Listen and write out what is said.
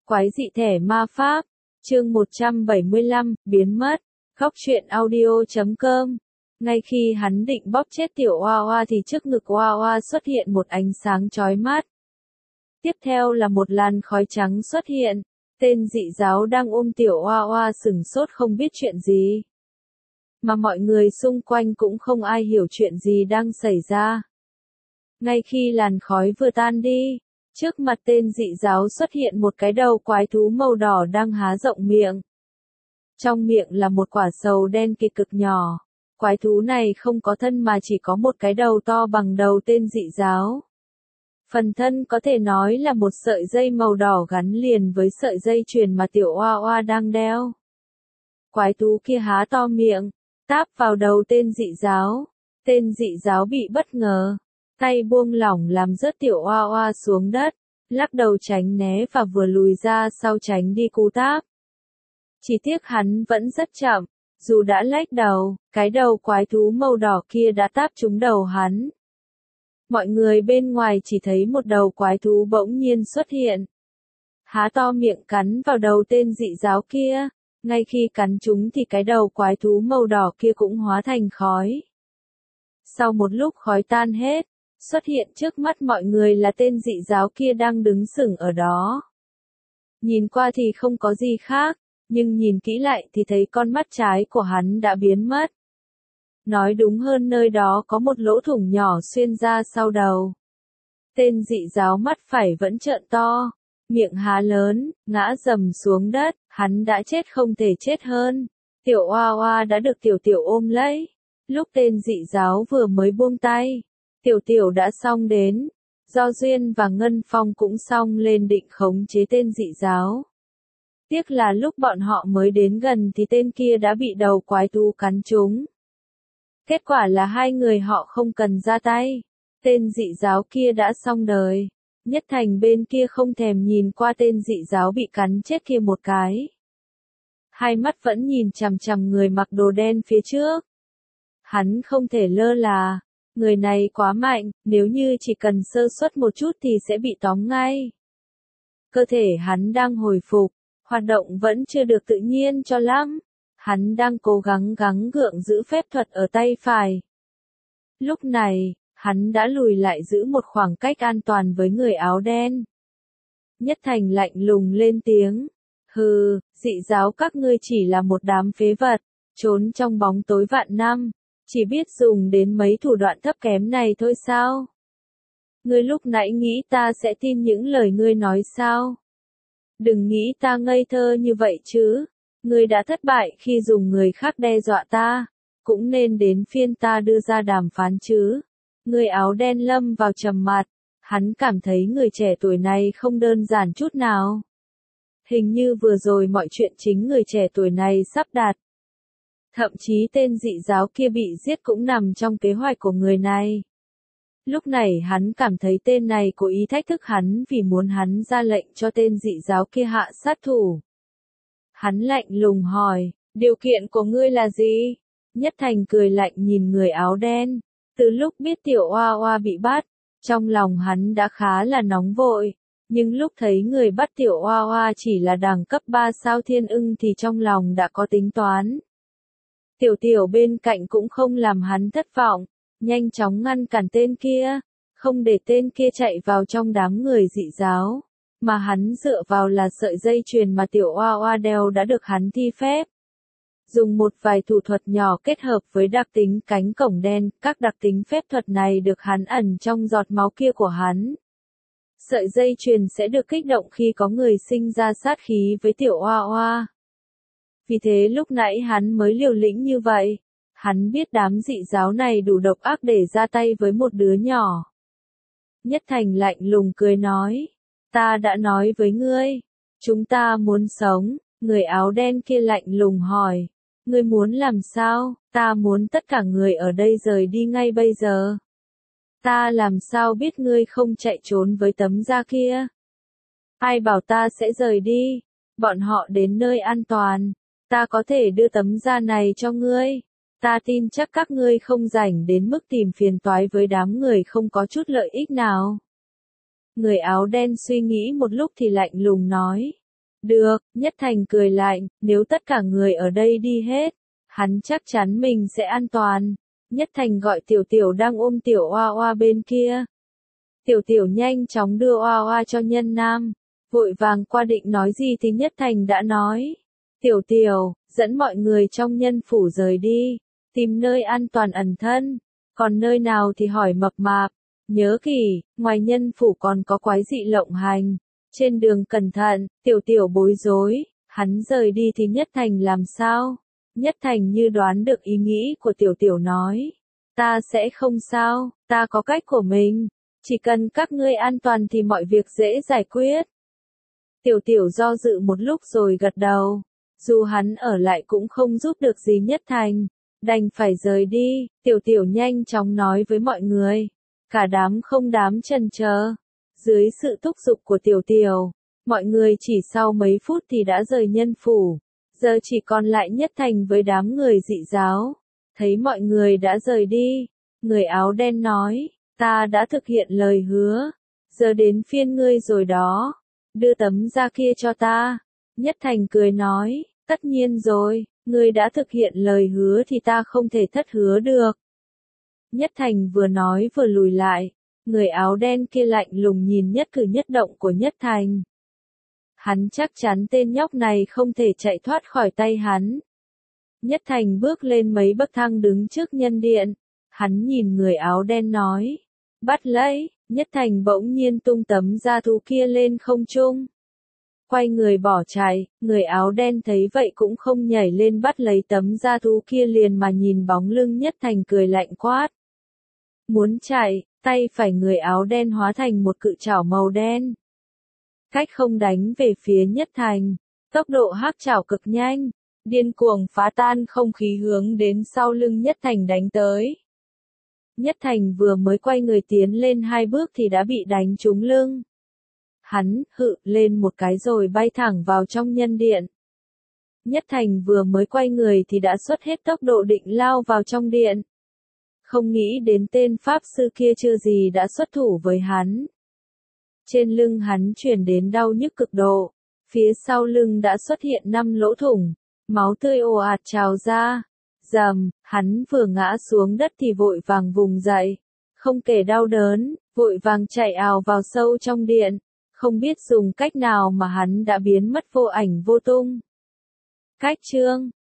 Quái dị thẻ ma pháp, chương 175, biến mất, góc truyện audio.com. Ngay khi hắn định bóp chết tiểu Hoa Hoa thì trước ngực Hoa Hoa xuất hiện một ánh sáng chói mắt. Tiếp theo là một làn khói trắng xuất hiện, tên dị giáo đang ôm tiểu Hoa Hoa sửng sốt không biết chuyện gì. Mà mọi người xung quanh cũng không ai hiểu chuyện gì đang xảy ra. Ngay khi làn khói vừa tan đi, trước mặt tên dị giáo xuất hiện một cái đầu quái thú màu đỏ đang há rộng miệng. Trong miệng là một quả sầu đen kỳ cực nhỏ. Quái thú này không có thân mà chỉ có một cái đầu to bằng đầu tên dị giáo. Phần thân có thể nói là một sợi dây màu đỏ gắn liền với sợi dây chuyền mà tiểu Hoa Hoa đang đeo. Quái thú kia há to miệng, táp vào đầu tên dị giáo. Tên dị giáo bị bất ngờ. Tay buông lỏng làm rớt tiểu Hoa Hoa xuống đất, lắc đầu tránh né và vừa lùi ra sau tránh đi cú táp. Chỉ tiếc hắn vẫn rất chậm, dù đã lách đầu, cái đầu quái thú màu đỏ kia đã táp trúng đầu hắn. Mọi người bên ngoài chỉ thấy một đầu quái thú bỗng nhiên xuất hiện. Há to miệng cắn vào đầu tên dị giáo kia, ngay khi cắn trúng thì cái đầu quái thú màu đỏ kia cũng hóa thành khói. Sau một lúc khói tan hết, xuất hiện trước mắt mọi người là tên dị giáo kia đang đứng sững ở đó. Nhìn qua thì không có gì khác, nhưng nhìn kỹ lại thì thấy con mắt trái của hắn đã biến mất. Nói đúng hơn nơi đó có một lỗ thủng nhỏ xuyên ra sau đầu. Tên dị giáo mắt phải vẫn trợn to, miệng há lớn, ngã rầm xuống đất, hắn đã chết không thể chết hơn. Tiểu Hoa Hoa đã được Tiểu Tiểu ôm lấy. Lúc tên dị giáo vừa mới buông tay, Tiểu Tiểu đã xông đến, Do Duyên và Ngân Phong cũng xông lên định khống chế tên dị giáo. Tiếc là lúc bọn họ mới đến gần thì tên kia đã bị đầu quái thú cắn trúng. Kết quả là hai người họ không cần ra tay, tên dị giáo kia đã xong đời. Nhất Thành bên kia không thèm nhìn qua tên dị giáo bị cắn chết kia một cái. Hai mắt vẫn nhìn chằm chằm người mặc đồ đen phía trước. Hắn không thể lơ là. Người này quá mạnh, nếu như chỉ cần sơ suất một chút thì sẽ bị tóm ngay. Cơ thể hắn đang hồi phục, hoạt động vẫn chưa được tự nhiên cho lắm. Hắn đang cố gắng gắng gượng giữ phép thuật ở tay phải. Lúc này, hắn đã lùi lại giữ một khoảng cách an toàn với người áo đen. Nhất Thành lạnh lùng lên tiếng. Hừ, dị giáo các ngươi chỉ là một đám phế vật, trốn trong bóng tối vạn năm. Chỉ biết dùng đến mấy thủ đoạn thấp kém này thôi sao? Ngươi lúc nãy nghĩ ta sẽ tin những lời ngươi nói sao? Đừng nghĩ ta ngây thơ như vậy chứ. Ngươi đã thất bại khi dùng người khác đe dọa ta. Cũng nên đến phiên ta đưa ra đàm phán chứ. Người áo đen lâm vào trầm mặc. Hắn cảm thấy người trẻ tuổi này không đơn giản chút nào. Hình như vừa rồi mọi chuyện chính người trẻ tuổi này sắp đặt. Thậm chí tên dị giáo kia bị giết cũng nằm trong kế hoạch của người này. Lúc này hắn cảm thấy tên này cố ý thách thức hắn vì muốn hắn ra lệnh cho tên dị giáo kia hạ sát thủ. Hắn lạnh lùng hỏi, điều kiện của ngươi là gì? Nhất Thành cười lạnh nhìn người áo đen. Từ lúc biết tiểu Hoa Hoa bị bắt, trong lòng hắn đã khá là nóng vội. Nhưng lúc thấy người bắt tiểu Hoa Hoa chỉ là đẳng cấp 3 sao thiên ưng thì trong lòng đã có tính toán. Tiểu Tiểu bên cạnh cũng không làm hắn thất vọng, nhanh chóng ngăn cản tên kia, không để tên kia chạy vào trong đám người dị giáo, mà hắn dựa vào là sợi dây chuyền mà tiểu Hoa Hoa đeo đã được hắn thi phép. Dùng một vài thủ thuật nhỏ kết hợp với đặc tính cánh cổng đen, các đặc tính phép thuật này được hắn ẩn trong giọt máu kia của hắn. Sợi dây chuyền sẽ được kích động khi có người sinh ra sát khí với tiểu Hoa Hoa. Vì thế lúc nãy hắn mới liều lĩnh như vậy. Hắn biết đám dị giáo này đủ độc ác để ra tay với một đứa nhỏ. Nhất Thành lạnh lùng cười nói. Ta đã nói với ngươi. Chúng ta muốn sống. Người áo đen kia lạnh lùng hỏi. Ngươi muốn làm sao? Ta muốn tất cả người ở đây rời đi ngay bây giờ. Ta làm sao biết ngươi không chạy trốn với tấm da kia? Ai bảo ta sẽ rời đi? Bọn họ đến nơi an toàn. Ta có thể đưa tấm da này cho ngươi. Ta tin chắc các ngươi không rảnh đến mức tìm phiền toái với đám người không có chút lợi ích nào. Người áo đen suy nghĩ một lúc thì lạnh lùng nói. Được, Nhất Thành cười lạnh, nếu tất cả người ở đây đi hết, hắn chắc chắn mình sẽ an toàn. Nhất Thành gọi Tiểu Tiểu đang ôm Tiểu Oa Oa bên kia. Tiểu Tiểu nhanh chóng đưa Oa Oa cho Nhân Nam, vội vàng qua định nói gì thì Nhất Thành đã nói. Tiểu Tiểu, dẫn mọi người trong nhân phủ rời đi, tìm nơi an toàn ẩn thân, còn nơi nào thì hỏi Mập Mạp. Nhớ kỹ, ngoài nhân phủ còn có quái dị lộng hành. Trên đường cẩn thận, Tiểu Tiểu bối rối, hắn rời đi thì Nhất Thành làm sao? Nhất Thành như đoán được ý nghĩ của Tiểu Tiểu nói. Ta sẽ không sao, ta có cách của mình. Chỉ cần các ngươi an toàn thì mọi việc dễ giải quyết. Tiểu Tiểu do dự một lúc rồi gật đầu. Dù hắn ở lại cũng không giúp được gì Nhất Thành, đành phải rời đi. Tiểu Tiểu nhanh chóng nói với mọi người. Cả đám không dám chần chờ. Dưới sự thúc giục của Tiểu Tiểu, mọi người chỉ sau mấy phút thì đã rời nhân phủ. Giờ chỉ còn lại Nhất Thành với đám người dị giáo. Thấy mọi người đã rời đi, người áo đen nói, ta đã thực hiện lời hứa. Giờ đến phiên ngươi rồi đó. Đưa tấm da kia cho ta. Nhất Thành cười nói, tất nhiên rồi, ngươi đã thực hiện lời hứa thì ta không thể thất hứa được. Nhất Thành vừa nói vừa lùi lại, người áo đen kia lạnh lùng nhìn nhất cử nhất động của Nhất Thành. Hắn chắc chắn tên nhóc này không thể chạy thoát khỏi tay hắn. Nhất Thành bước lên mấy bậc thang đứng trước nhân điện. Hắn nhìn người áo đen nói, bắt lấy. Nhất Thành bỗng nhiên tung tấm da thú kia lên không trung. Quay người bỏ chạy, người áo đen thấy vậy cũng không nhảy lên bắt lấy tấm da thú kia liền mà nhìn bóng lưng Nhất Thành cười lạnh quát. Muốn chạy, tay phải người áo đen hóa thành một cự chảo màu đen. Cách không đánh về phía Nhất Thành, tốc độ hắc chảo cực nhanh, điên cuồng phá tan không khí hướng đến sau lưng Nhất Thành đánh tới. Nhất Thành vừa mới quay người tiến lên 2 bước thì đã bị đánh trúng lưng. Hắn hự lên một cái rồi bay thẳng vào trong nhân điện. Nhất Thành vừa mới quay người thì đã xuất hết tốc độ định lao vào trong điện. Không nghĩ đến tên pháp sư kia chưa gì đã xuất thủ với hắn. Trên lưng hắn truyền đến đau nhức cực độ, phía sau lưng đã xuất hiện 5 lỗ thủng, máu tươi ồ ạt trào ra. Rầm, hắn vừa ngã xuống đất thì vội vàng vùng dậy, không kể đau đớn, vội vàng chạy ào vào sâu trong điện, không biết dùng cách nào mà hắn đã biến mất vô ảnh vô tung. Cách chương